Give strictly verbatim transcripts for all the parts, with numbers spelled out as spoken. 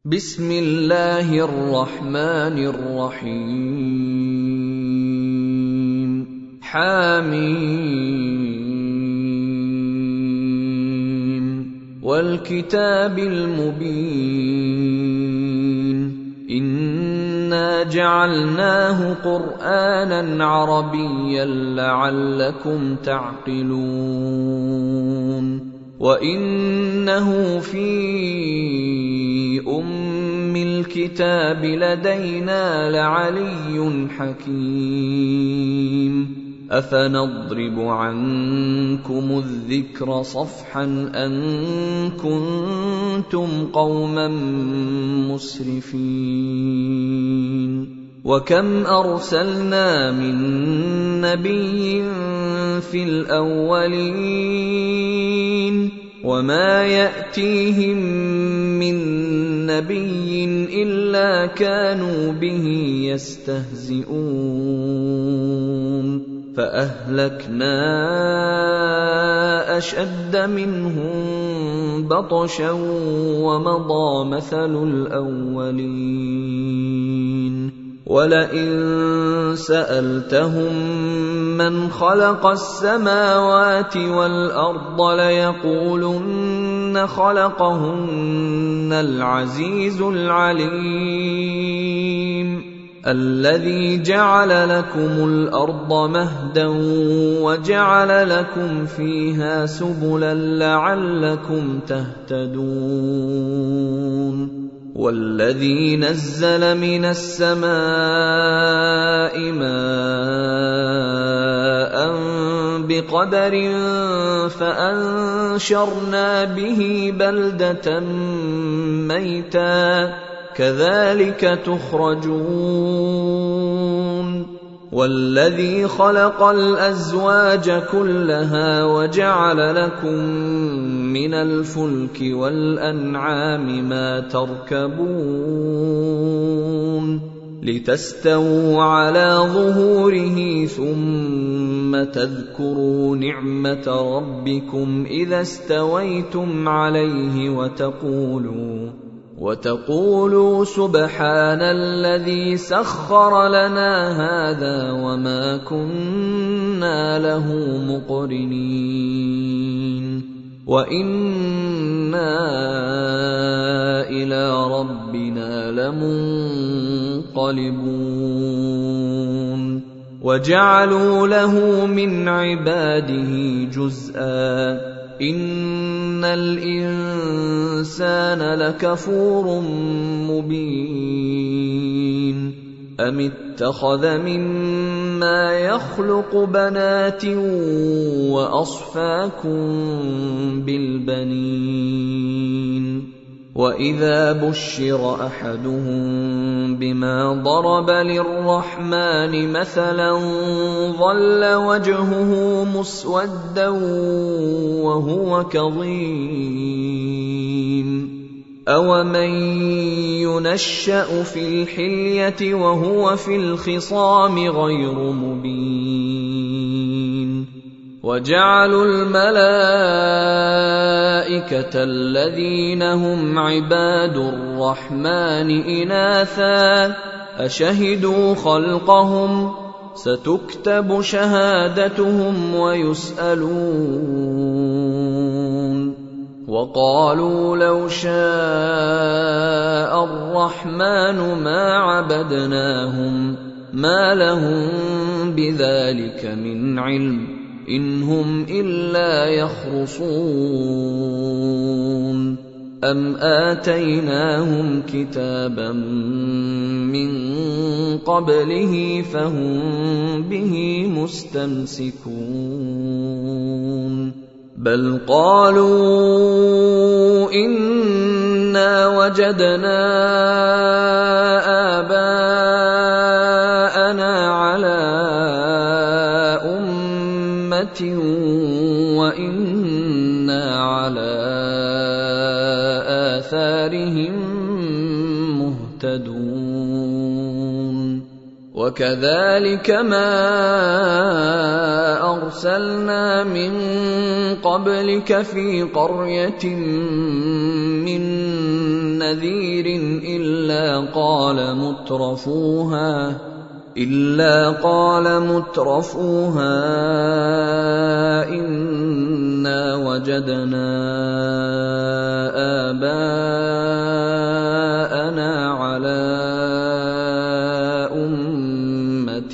بسم الله الرحمن الرحيم حميم والكتاب المبين إنا جعلناه قرآنا عربيا لعلكم تعقلون وإنه في أم الكتاب لدينا لعلي حكيم أفنضرب عنكم الذكر صفحا أن كنتم قوما مسرفين وكم أرسلنا من نبي في الأولين وما يأتيهم من نبي إلا كانوا به يستهزئون فأهلكنا أشد منهم بطشا ومضى مثل الأولين ولئن سألتهم من خلق السماوات والأرض ليقولن خلقهن العزيز العليم الذي جعل لكم الأرض مهدا وجعل لكم فيها سبلا لعلكم تهتدون والذي نزل من السماء ماء بقدر فأنشرنا به بلدة ميتا كذلك تخرجون والذي خلق الأزواج كلها وجعل لكم من الفلك والأنعام ما تركبون لتستووا على ظهوره ثم تذكروا نعمة ربكم إذا استويتم عليه وتقولوا وتقولوا سبحان الذي سخر لنا هذا وما كنا له مقرنين وإنا إلى ربنا لمنقلبون وجعلوا له من عباده جزءا إن الإنسان لكفور مبين أم اتخذ مما يخلق بنات وأصفاكم بالبنين وإذا بشر أحدهم بما ضرب للرحمن مثلا ظل وجهه مسودا وهو كظيم أومن ينشأ في الحلية وهو في الخصام غير مبين وجعلوا الملائكة الذين هم عباد الرحمن إناثا أشهدوا خلقهم ستكتب شهادتهم ويسألون وقالوا لو شاء الرحمن ما عبدناهم ما لهم بذلك من علم إن هم إلا يخرصون أم آتيناهم كتابا من قبله فهم به مستمسكون بل قالوا إنا وجدنا آباءنا على وإنا على آثارهم مهتدون وكذلك ما أرسلنا من قبلك في قرية من نذير إلا قال مترفوها إلا قال مترفوها إنا وجدنا آباءنا على أمة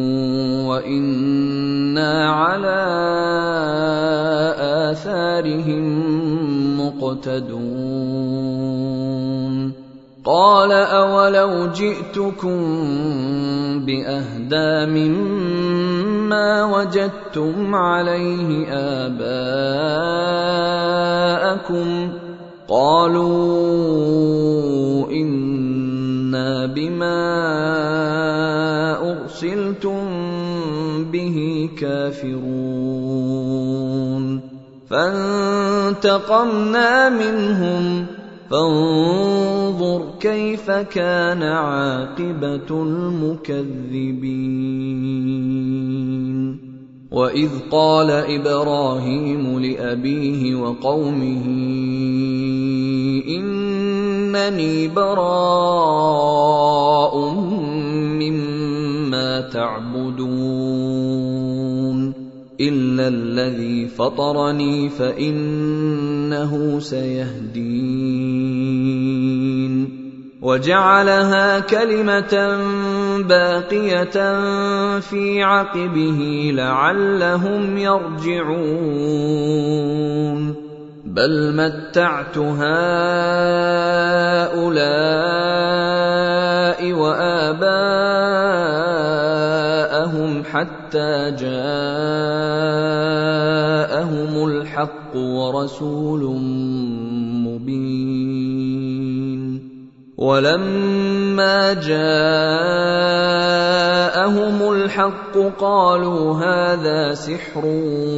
وإنا على آثارهم مقتدون قال أولو جئتكم بأهدى مما وجدتم عليه آباءكم قالوا إنا بما أرسلتم به كافرون فانتقمنا منهم فانظر كيف كان عاقبة المكذبين وإذ قال إبراهيم لأبيه وقومه إنني براء مما تعبدون إلا الذي فطرني فإنه سيهدين وجعلها كلمة باقية في عقبه لعلهم يرجعون بل متعت هؤلاء وآباءهم حتى جاءهم الحق ورسول مبين ولما جاءهم الحق قالوا هذا سحر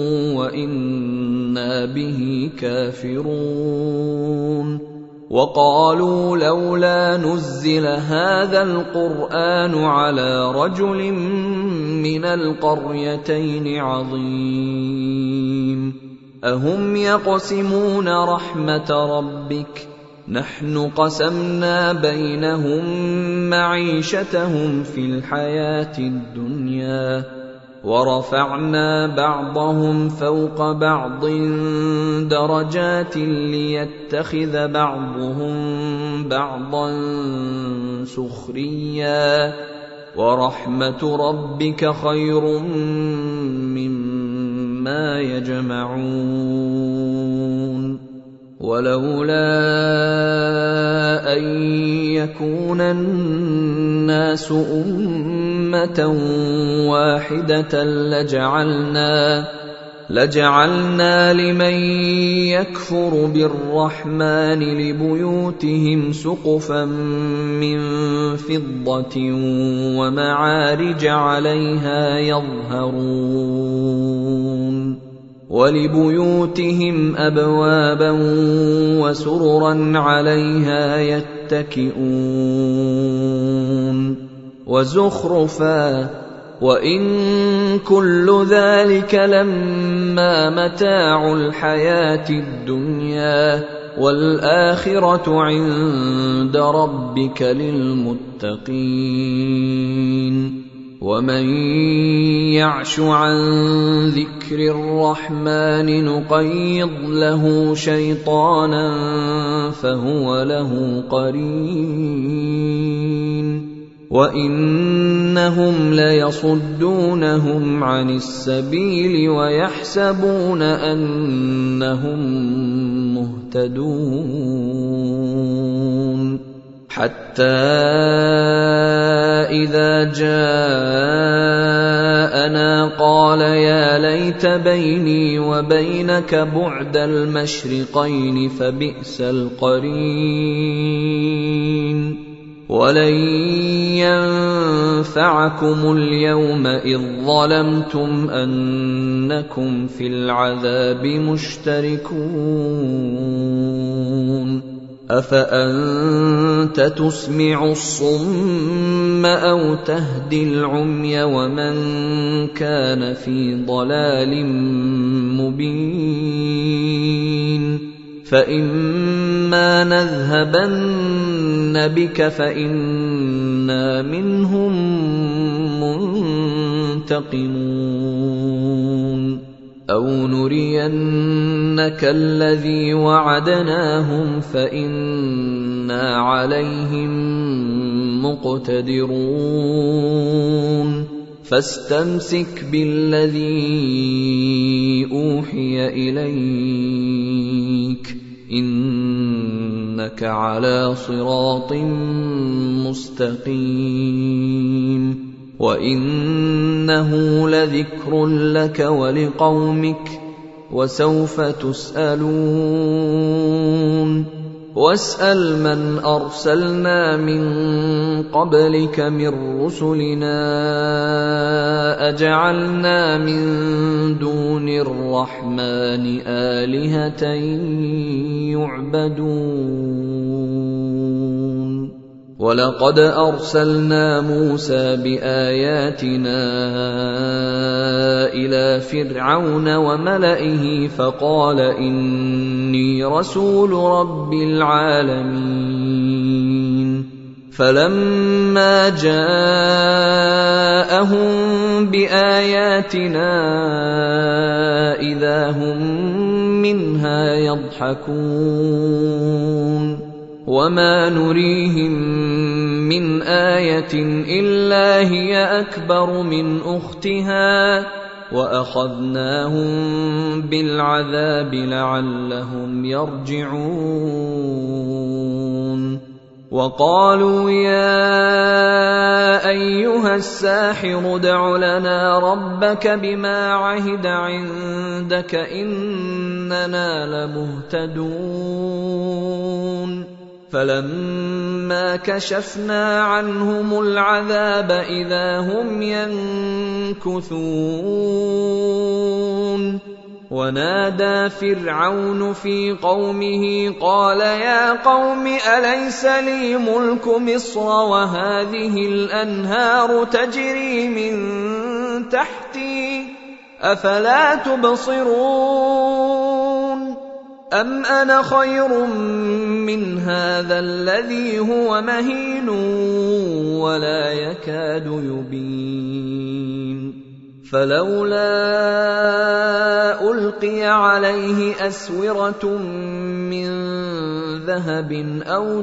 وإنا به كافرون وقالوا لولا نزل هذا القرآن على رجل من القريتين عظيم أهم يقسمون رحمة ربك نحن قسمنا بينهم معيشتهم في الحياة الدنيا ورفعنا بعضهم فوق بعض درجات ليتخذ بعضهم بعضا سخريا ورحمة ربك خير مما يجمعون ولولا أن يكون الناس أمة واحدة لجعلنا لجعلنا لمن يكفر بالرحمن لبيوتهم سقفا من فضة ومعارج عليها يظهرون ولبيوتهم أبوابا وسررا عليها يتكئون وزخرفا وإن كل ذلك لما متاع الحياة الدنيا والآخرة عند ربك للمتقين ومن يعش عن ذكر الرحمن نقيض له شيطانا فهو له قرين وإنهم ليصدونهم عن السبيل ويحسبون أنهم مهتدون حتى إذا جاءنا قال يا ليت بيني وبينك بعد المشرقين فبئس القرين ولن ينفعكم اليوم إذ ظلمتم أنكم في العذاب مشتركون أفأنت تسمع الصم أو تهدي العمي ومن كان في ضلال مبين فإما نذهبن بك فإنا منهم منتقمون أو نرينك الذي وعدناهم فإنا عليهم مقتدرون فاستمسك بالذي أوحي إليك إنك على صراط مستقيم وإنه لذكر لك ولقومك وسوف تسألون واسأل من أرسلنا من قبلك من رسلنا أجعلنا من دون الرحمن آلهة يعبدون ولقد أرسلنا موسى بآياتنا إلى فرعون وملئه فقال إني رسول رب العالمين فلما جاءهم بآياتنا إذا هم منها يضحكون وما نريهم من آية إلا هي أكبر من أختها وأخذناهم بالعذاب لعلهم يرجعون وقالوا يا أيها الساحر ادع لنا ربك بما عهد عندك إننا لمهتدون فلما كشفنا عنهم العذاب إذا هم ينكثون ونادى فرعون في قومه قال يا قوم أليس لي ملك مصر وهذه الأنهار تجري من تحتي أفلا تبصرون أم أنا خير من هذا الذي هو مهين ولا يكاد يبين فلولا ألقي عليه أسورة من ذهب أو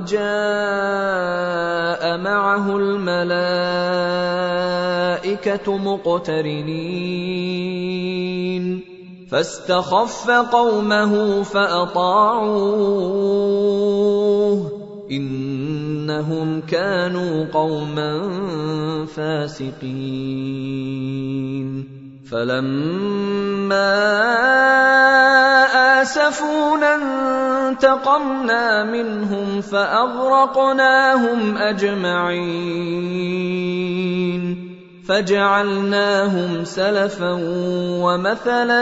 جاء معه الملائكة مقترنين فاستخف قومه فأطاعوه إنهم كانوا قوما فاسقين فلما آسفونا انتقمنا منهم فأغرقناهم أجمعين فجعلناهم سلفا ومثلا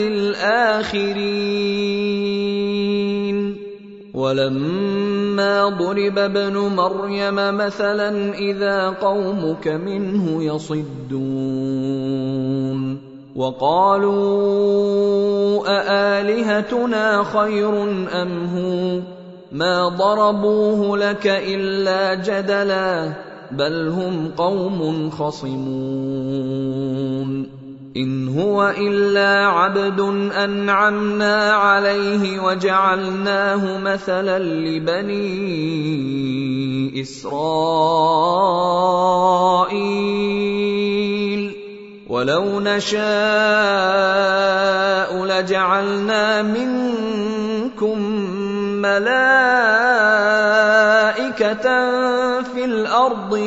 للآخرين ولما ضرب ابن مريم مثلا إذا قومك منه يصدون وقالوا أآلهتنا خير أم هو ما ضربوه لك إلا جدلا بل هم قوم خصمون إن هو إلا عبد أنعمنا عليه وجعلناه مثلا لبني إسرائيل ولو نشاء لجعلنا منكم ملائكة في الأرض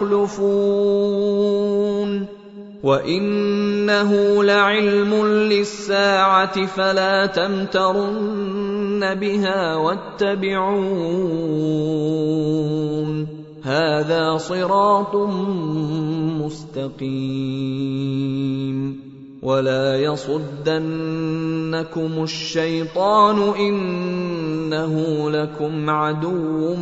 يخلفون وإنه لعلم للساعة فلا تمترن بها واتبعون هذا صراط مستقيم ولا يصدنكم الشيطان إنه لكم عدو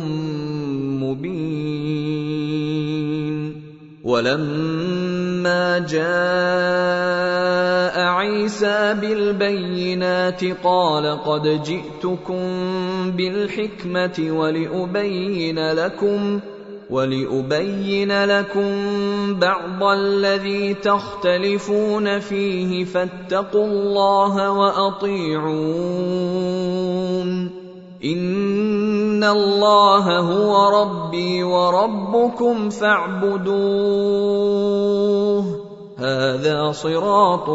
مبين ولما جاء عيسى بالبينات قال قد جئتكم بالحكمة ولأبين لكم ولأبين لكم بعض الذي تختلفون فيه فاتقوا الله وأطيعون إن الله هو ربي وربكم فاعبدوه هذا صراط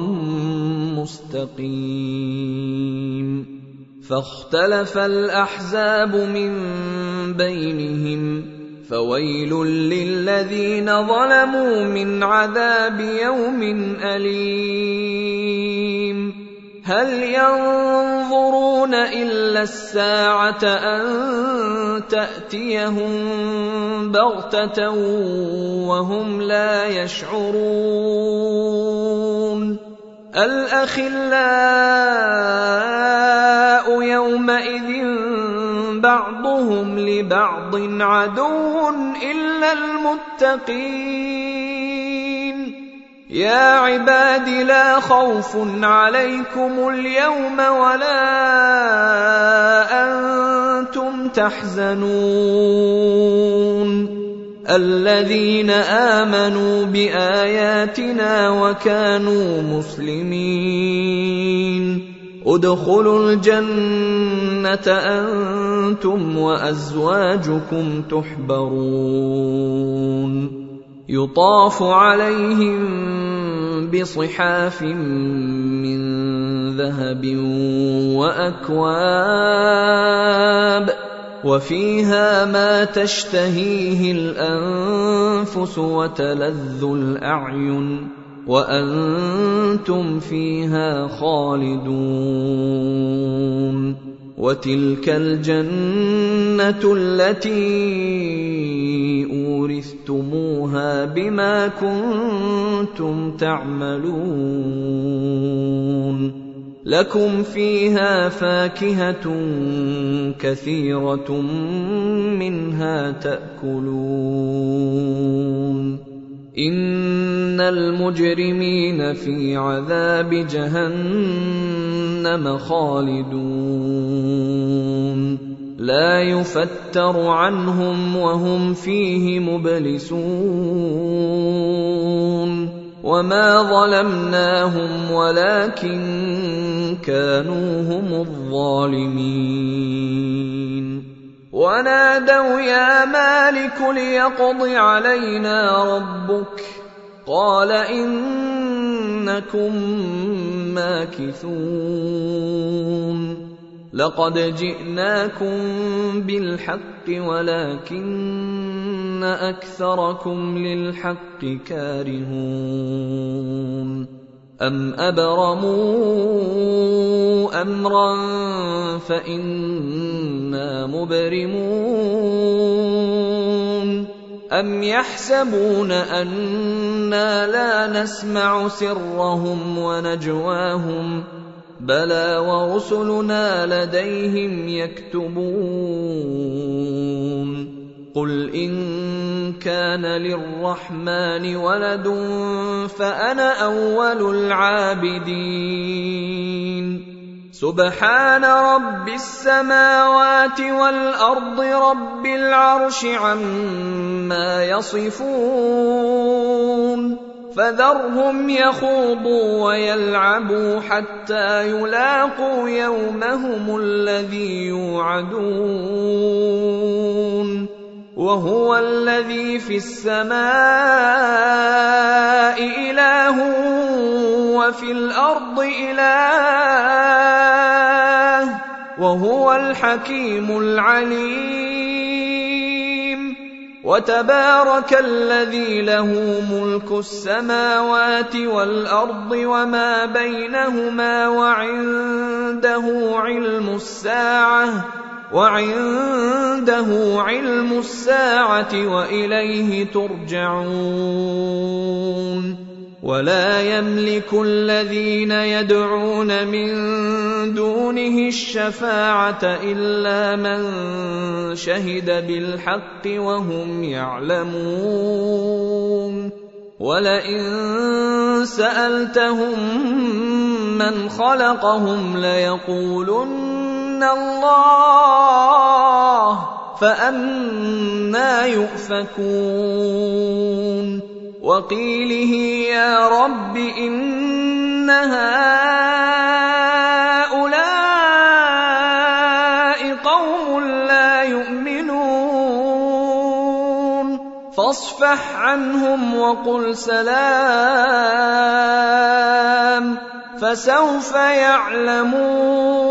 مستقيم. فاختلف الأحزاب من بينهم فويل للذين ظلموا من عذاب يوم أليم. هل ينظرون إلا الساعة أن تأتيهم بغتة وهم لا يشعرون. الأخلاء يومئذ بعضهم لبعض عدو إلا المتقين. يا عباد لا خوف عليكم اليوم ولا أنتم تحزنون الذين آمنوا بآياتنا وكانوا مسلمين ادخلوا الجنة أنتم وأزواجكم تحبرون يطاف عليهم بصحاف من ذهب وأكواب وفيها ما تشتهيه الأنفس وتلذ الأعين وأنتم فيها خالدون. وتلك الجنة التي أورثتموها بما كنتم تعملون لكم فيها فاكهة كثيرة منها تأكلون. إن المجرمين في عذاب جهنم خالدون لا يفتر عنهم وهم فيه مبلسون. وما ظلمناهم ولكن كانوا هم الظالمين. ونادوا يا مالك ليقض علينا ربك قال إنكم ماكثون. لقد جئناكم بالحق ولكن أكثركم للحق كارهون. أم أبرموا أمرا فإنا مبرمون أم يحسبون أنا لا نسمع سرهم ونجواهم بلى ورسلنا لديهم يكتبون. قل إن كان للرحمن ولد فأنا أول العابدين. سبحان رب السماوات والأرض رب العرش عما يصفون. فذرهم يخوضوا ويلعبوا حتى يلاقوا يومهم الذي يوعدون. وهو الذي في السماء إله وفي الأرض إله وهو الحكيم العليم. وتبارك الذي له ملك السماوات والأرض وما بينهما وعنده علم الساعة وعنده علم الساعة وإليه ترجعون. ولا يملك الذين يدعون من دونه الشفاعة إلا من شهد بالحق وهم يعلمون. ولئن سألتهم من خلقهم ليقولن الله فأنى يؤفكون وقيله يا رب إن هؤلاء قوم لا يؤمنون فاصفح عنهم وقل سلام فسوف يعلمون